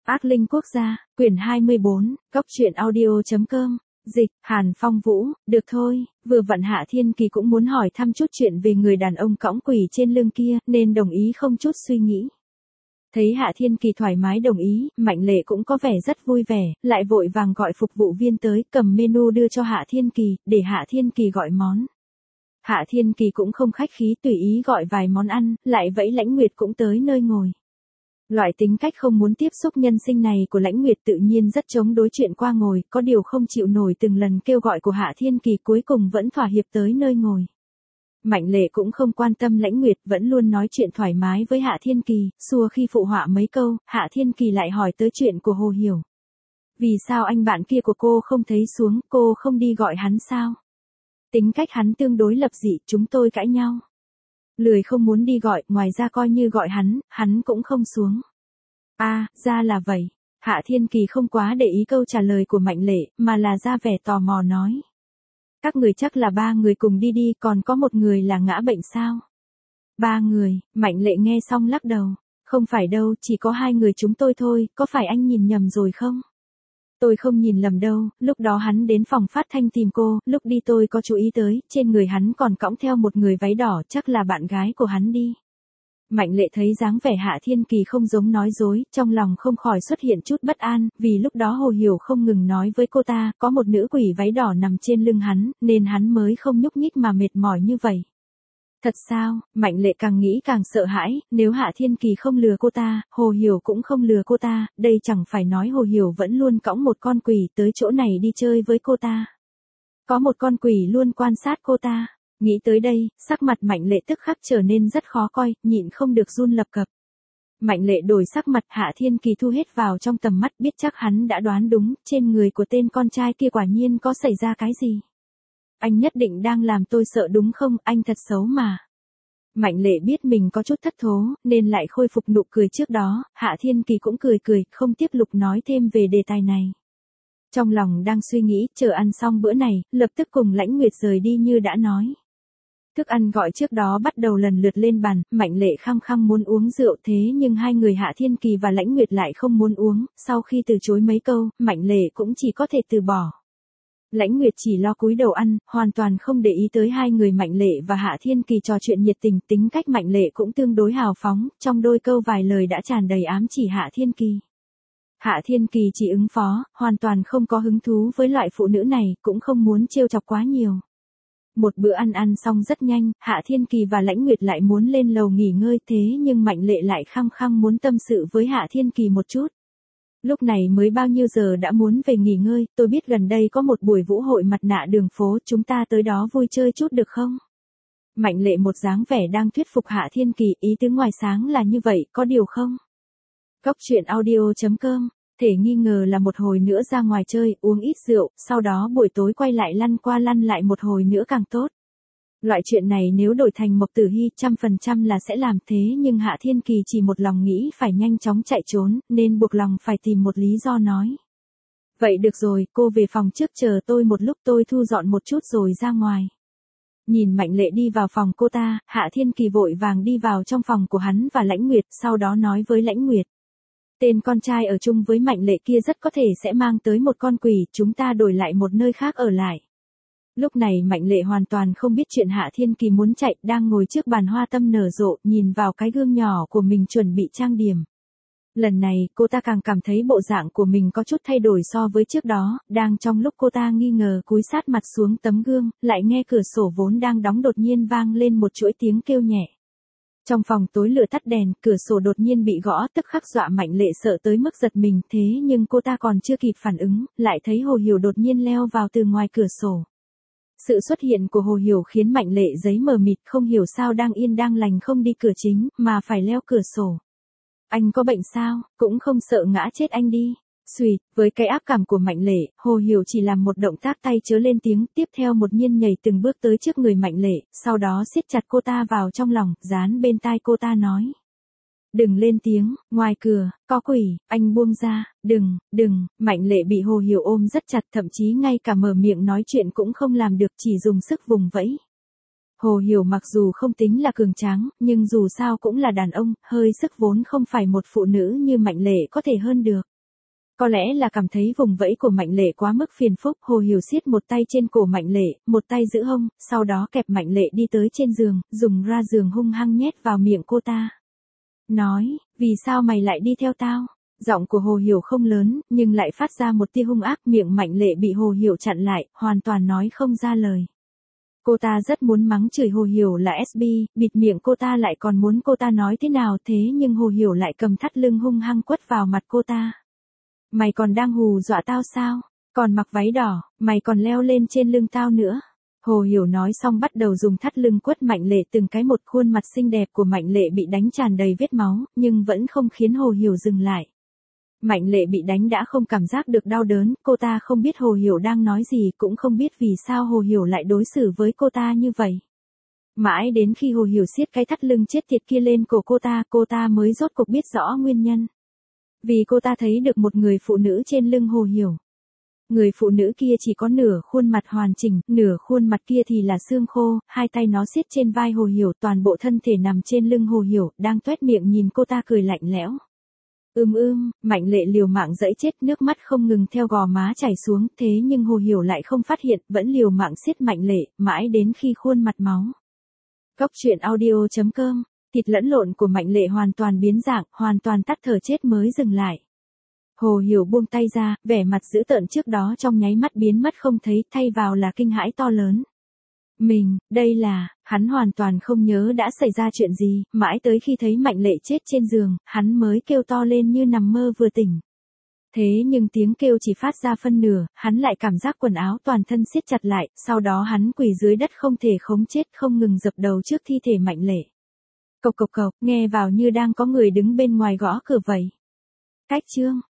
Ác linh quốc gia, quyển 24, góc truyện audio.com, dịch, Hàn Phong Vũ, được thôi, vừa vặn Hạ Thiên Kỳ cũng muốn hỏi thăm chút chuyện về người đàn ông cõng quỷ trên lưng kia, nên đồng ý không chút suy nghĩ. Thấy Hạ Thiên Kỳ thoải mái đồng ý, Mạnh Lệ cũng có vẻ rất vui vẻ, lại vội vàng gọi phục vụ viên tới, cầm menu đưa cho Hạ Thiên Kỳ, để Hạ Thiên Kỳ gọi món. Hạ Thiên Kỳ cũng không khách khí tùy ý gọi vài món ăn, lại vẫy Lãnh Nguyệt cũng tới nơi ngồi. Loại tính cách không muốn tiếp xúc nhân sinh này của Lãnh Nguyệt tự nhiên rất chống đối chuyện qua ngồi, có điều không chịu nổi từng lần kêu gọi của Hạ Thiên Kỳ cuối cùng vẫn thỏa hiệp tới nơi ngồi. Mạnh Lệ cũng không quan tâm Lãnh Nguyệt, vẫn luôn nói chuyện thoải mái với Hạ Thiên Kỳ, xua khi phụ họa mấy câu, Hạ Thiên Kỳ lại hỏi tới chuyện của Hồ Hiểu. Vì sao anh bạn kia của cô không thấy xuống, cô không đi gọi hắn sao? Tính cách hắn tương đối lập dị, chúng tôi cãi nhau. Lười không muốn đi gọi, ngoài ra coi như gọi hắn cũng không xuống. À, ra là vậy. Hạ Thiên Kỳ không quá để ý câu trả lời của Mạnh Lệ, mà là ra vẻ tò mò nói. Các người chắc là 3 người cùng đi, còn có một người là ngã bệnh sao? 3 người, Mạnh Lệ nghe xong lắc đầu. Không phải đâu, chỉ có 2 người chúng tôi thôi, có phải anh nhìn nhầm rồi không? Tôi không nhìn lầm đâu, lúc đó hắn đến phòng phát thanh tìm cô, lúc đi tôi có chú ý tới, trên người hắn còn cõng theo một người váy đỏ, chắc là bạn gái của hắn đi. Mạnh Lệ thấy dáng vẻ Hạ Thiên Kỳ không giống nói dối, trong lòng không khỏi xuất hiện chút bất an, vì lúc đó Hồ Hiểu không ngừng nói với cô ta, có một nữ quỷ váy đỏ nằm trên lưng hắn, nên hắn mới không nhúc nhích mà mệt mỏi như vậy. Thật sao? Mạnh Lệ càng nghĩ càng sợ hãi, nếu Hạ Thiên Kỳ không lừa cô ta, Hồ Hiểu cũng không lừa cô ta, đây chẳng phải nói Hồ Hiểu vẫn luôn cõng một con quỷ tới chỗ này đi chơi với cô ta. Có một con quỷ luôn quan sát cô ta. Nghĩ tới đây, sắc mặt Mạnh Lệ tức khắc trở nên rất khó coi, nhịn không được run lập cập. Mạnh Lệ đổi sắc mặt, Hạ Thiên Kỳ thu hết vào trong tầm mắt, biết chắc hắn đã đoán đúng, trên người của tên con trai kia quả nhiên có xảy ra cái gì. Anh nhất định đang làm tôi sợ đúng không, anh thật xấu mà. Mạnh Lệ biết mình có chút thất thố, nên lại khôi phục nụ cười trước đó, Hạ Thiên Kỳ cũng cười, không tiếp tục nói thêm về đề tài này. Trong lòng đang suy nghĩ, chờ ăn xong bữa này, lập tức cùng Lãnh Nguyệt rời đi như đã nói. Thức ăn gọi trước đó bắt đầu lần lượt lên bàn, Mạnh Lệ khăng khăng muốn uống rượu thế nhưng hai người Hạ Thiên Kỳ và Lãnh Nguyệt lại không muốn uống, sau khi từ chối mấy câu, Mạnh Lệ cũng chỉ có thể từ bỏ. Lãnh Nguyệt chỉ lo cúi đầu ăn, hoàn toàn không để ý tới hai người Mạnh Lệ và Hạ Thiên Kỳ trò chuyện nhiệt tình, tính cách Mạnh Lệ cũng tương đối hào phóng, trong đôi câu vài lời đã tràn đầy ám chỉ Hạ Thiên Kỳ. Hạ Thiên Kỳ chỉ ứng phó, hoàn toàn không có hứng thú với loại phụ nữ này, cũng không muốn trêu chọc quá nhiều. Một bữa ăn xong rất nhanh, Hạ Thiên Kỳ và Lãnh Nguyệt lại muốn lên lầu nghỉ ngơi thế nhưng Mạnh Lệ lại khăng khăng muốn tâm sự với Hạ Thiên Kỳ một chút. Lúc này mới bao nhiêu giờ đã muốn về nghỉ ngơi, tôi biết gần đây có một buổi vũ hội mặt nạ đường phố, chúng ta tới đó vui chơi chút được không? Mạnh Lệ một dáng vẻ đang thuyết phục Hạ Thiên Kỳ, ý tứ ngoài sáng là như vậy, có điều không? Góc truyện audio.com, thể nghi ngờ là một hồi nữa ra ngoài chơi, uống ít rượu, sau đó buổi tối quay lại lăn qua lăn lại một hồi nữa càng tốt. Loại chuyện này nếu đổi thành Mộc Tử Hy 100% là sẽ làm thế nhưng Hạ Thiên Kỳ chỉ một lòng nghĩ phải nhanh chóng chạy trốn, nên buộc lòng phải tìm một lý do nói. Vậy được rồi, cô về phòng trước chờ tôi một lúc, tôi thu dọn một chút rồi ra ngoài. Nhìn Mạnh Lệ đi vào phòng cô ta, Hạ Thiên Kỳ vội vàng đi vào trong phòng của hắn và Lãnh Nguyệt, sau đó nói với Lãnh Nguyệt. Tên con trai ở chung với Mạnh Lệ kia rất có thể sẽ mang tới một con quỷ, chúng ta đổi lại một nơi khác ở lại. Lúc này Mạnh Lệ hoàn toàn không biết chuyện Hạ Thiên Kỳ muốn chạy, đang ngồi trước bàn hoa tâm nở rộ, nhìn vào cái gương nhỏ của mình chuẩn bị trang điểm. Lần này, cô ta càng cảm thấy bộ dạng của mình có chút thay đổi so với trước đó, đang trong lúc cô ta nghi ngờ cúi sát mặt xuống tấm gương, lại nghe cửa sổ vốn đang đóng đột nhiên vang lên một chuỗi tiếng kêu nhẹ. Trong phòng tối lửa tắt đèn, cửa sổ đột nhiên bị gõ, tức khắc dọa Mạnh Lệ sợ tới mức giật mình, thế nhưng cô ta còn chưa kịp phản ứng, lại thấy Hồ Hiểu đột nhiên leo vào từ ngoài cửa sổ. Sự xuất hiện của Hồ Hiểu khiến Mạnh Lệ giấy mờ mịt, không hiểu sao đang yên đang lành không đi cửa chính, mà phải leo cửa sổ. Anh có bệnh sao, cũng không sợ ngã chết anh đi. Xuỵt, với cái ác cảm của Mạnh Lệ, Hồ Hiểu chỉ làm một động tác tay chớ lên tiếng, tiếp theo một nhiên nhảy từng bước tới trước người Mạnh Lệ, sau đó siết chặt cô ta vào trong lòng, dán bên tai cô ta nói. Đừng lên tiếng, ngoài cửa, có quỷ, anh buông ra, đừng, Mạnh Lệ bị Hồ Hiểu ôm rất chặt, thậm chí ngay cả mở miệng nói chuyện cũng không làm được, chỉ dùng sức vùng vẫy. Hồ Hiểu mặc dù không tính là cường tráng, nhưng dù sao cũng là đàn ông, hơi sức vốn không phải một phụ nữ như Mạnh Lệ có thể hơn được. Có lẽ là cảm thấy vùng vẫy của Mạnh Lệ quá mức phiền phức, Hồ Hiểu siết một tay trên cổ Mạnh Lệ, một tay giữ hông, sau đó kẹp Mạnh Lệ đi tới trên giường, dùng ra giường hung hăng nhét vào miệng cô ta. Nói, vì sao mày lại đi theo tao? Giọng của Hồ Hiểu không lớn, nhưng lại phát ra một tia hung ác, miệng Mạnh Lệ bị Hồ Hiểu chặn lại, hoàn toàn nói không ra lời. Cô ta rất muốn mắng chửi Hồ Hiểu là SB, bịt miệng cô ta lại còn muốn cô ta nói thế nào, thế nhưng Hồ Hiểu lại cầm thắt lưng hung hăng quất vào mặt cô ta. Mày còn đang hù dọa tao sao? Còn mặc váy đỏ, mày còn leo lên trên lưng tao nữa. Hồ Hiểu nói xong bắt đầu dùng thắt lưng quất Mạnh Lệ từng cái một, khuôn mặt xinh đẹp của Mạnh Lệ bị đánh tràn đầy vết máu, nhưng vẫn không khiến Hồ Hiểu dừng lại. Mạnh Lệ bị đánh đã không cảm giác được đau đớn, cô ta không biết Hồ Hiểu đang nói gì, cũng không biết vì sao Hồ Hiểu lại đối xử với cô ta như vậy. Mãi đến khi Hồ Hiểu siết cái thắt lưng chết tiệt kia lên cổ cô ta mới rốt cuộc biết rõ nguyên nhân. Vì cô ta thấy được một người phụ nữ trên lưng Hồ Hiểu. Người phụ nữ kia chỉ có nửa khuôn mặt hoàn chỉnh, nửa khuôn mặt kia thì là xương khô, hai tay nó siết trên vai Hồ Hiểu, toàn bộ thân thể nằm trên lưng Hồ Hiểu, đang toét miệng nhìn cô ta cười lạnh lẽo. Mạnh Lệ liều mạng giãy chết, nước mắt không ngừng theo gò má chảy xuống, thế nhưng Hồ Hiểu lại không phát hiện, vẫn liều mạng siết Mạnh Lệ, mãi đến khi khuôn mặt máu. Cốc truyện audio.com, thịt lẫn lộn của Mạnh Lệ hoàn toàn biến dạng, hoàn toàn tắt thở chết mới dừng lại. Hồ Hiểu buông tay ra, vẻ mặt dữ tợn trước đó trong nháy mắt biến mất không thấy, thay vào là kinh hãi to lớn. Đây là, hắn hoàn toàn không nhớ đã xảy ra chuyện gì, mãi tới khi thấy Mạnh Lệ chết trên giường, hắn mới kêu to lên như nằm mơ vừa tỉnh. Thế nhưng tiếng kêu chỉ phát ra phân nửa, hắn lại cảm giác quần áo toàn thân siết chặt lại, sau đó hắn quỳ dưới đất không thể khống chết, không ngừng dập đầu trước thi thể Mạnh Lệ. Cộc cộc cộc, nghe vào như đang có người đứng bên ngoài gõ cửa vậy. Cách chương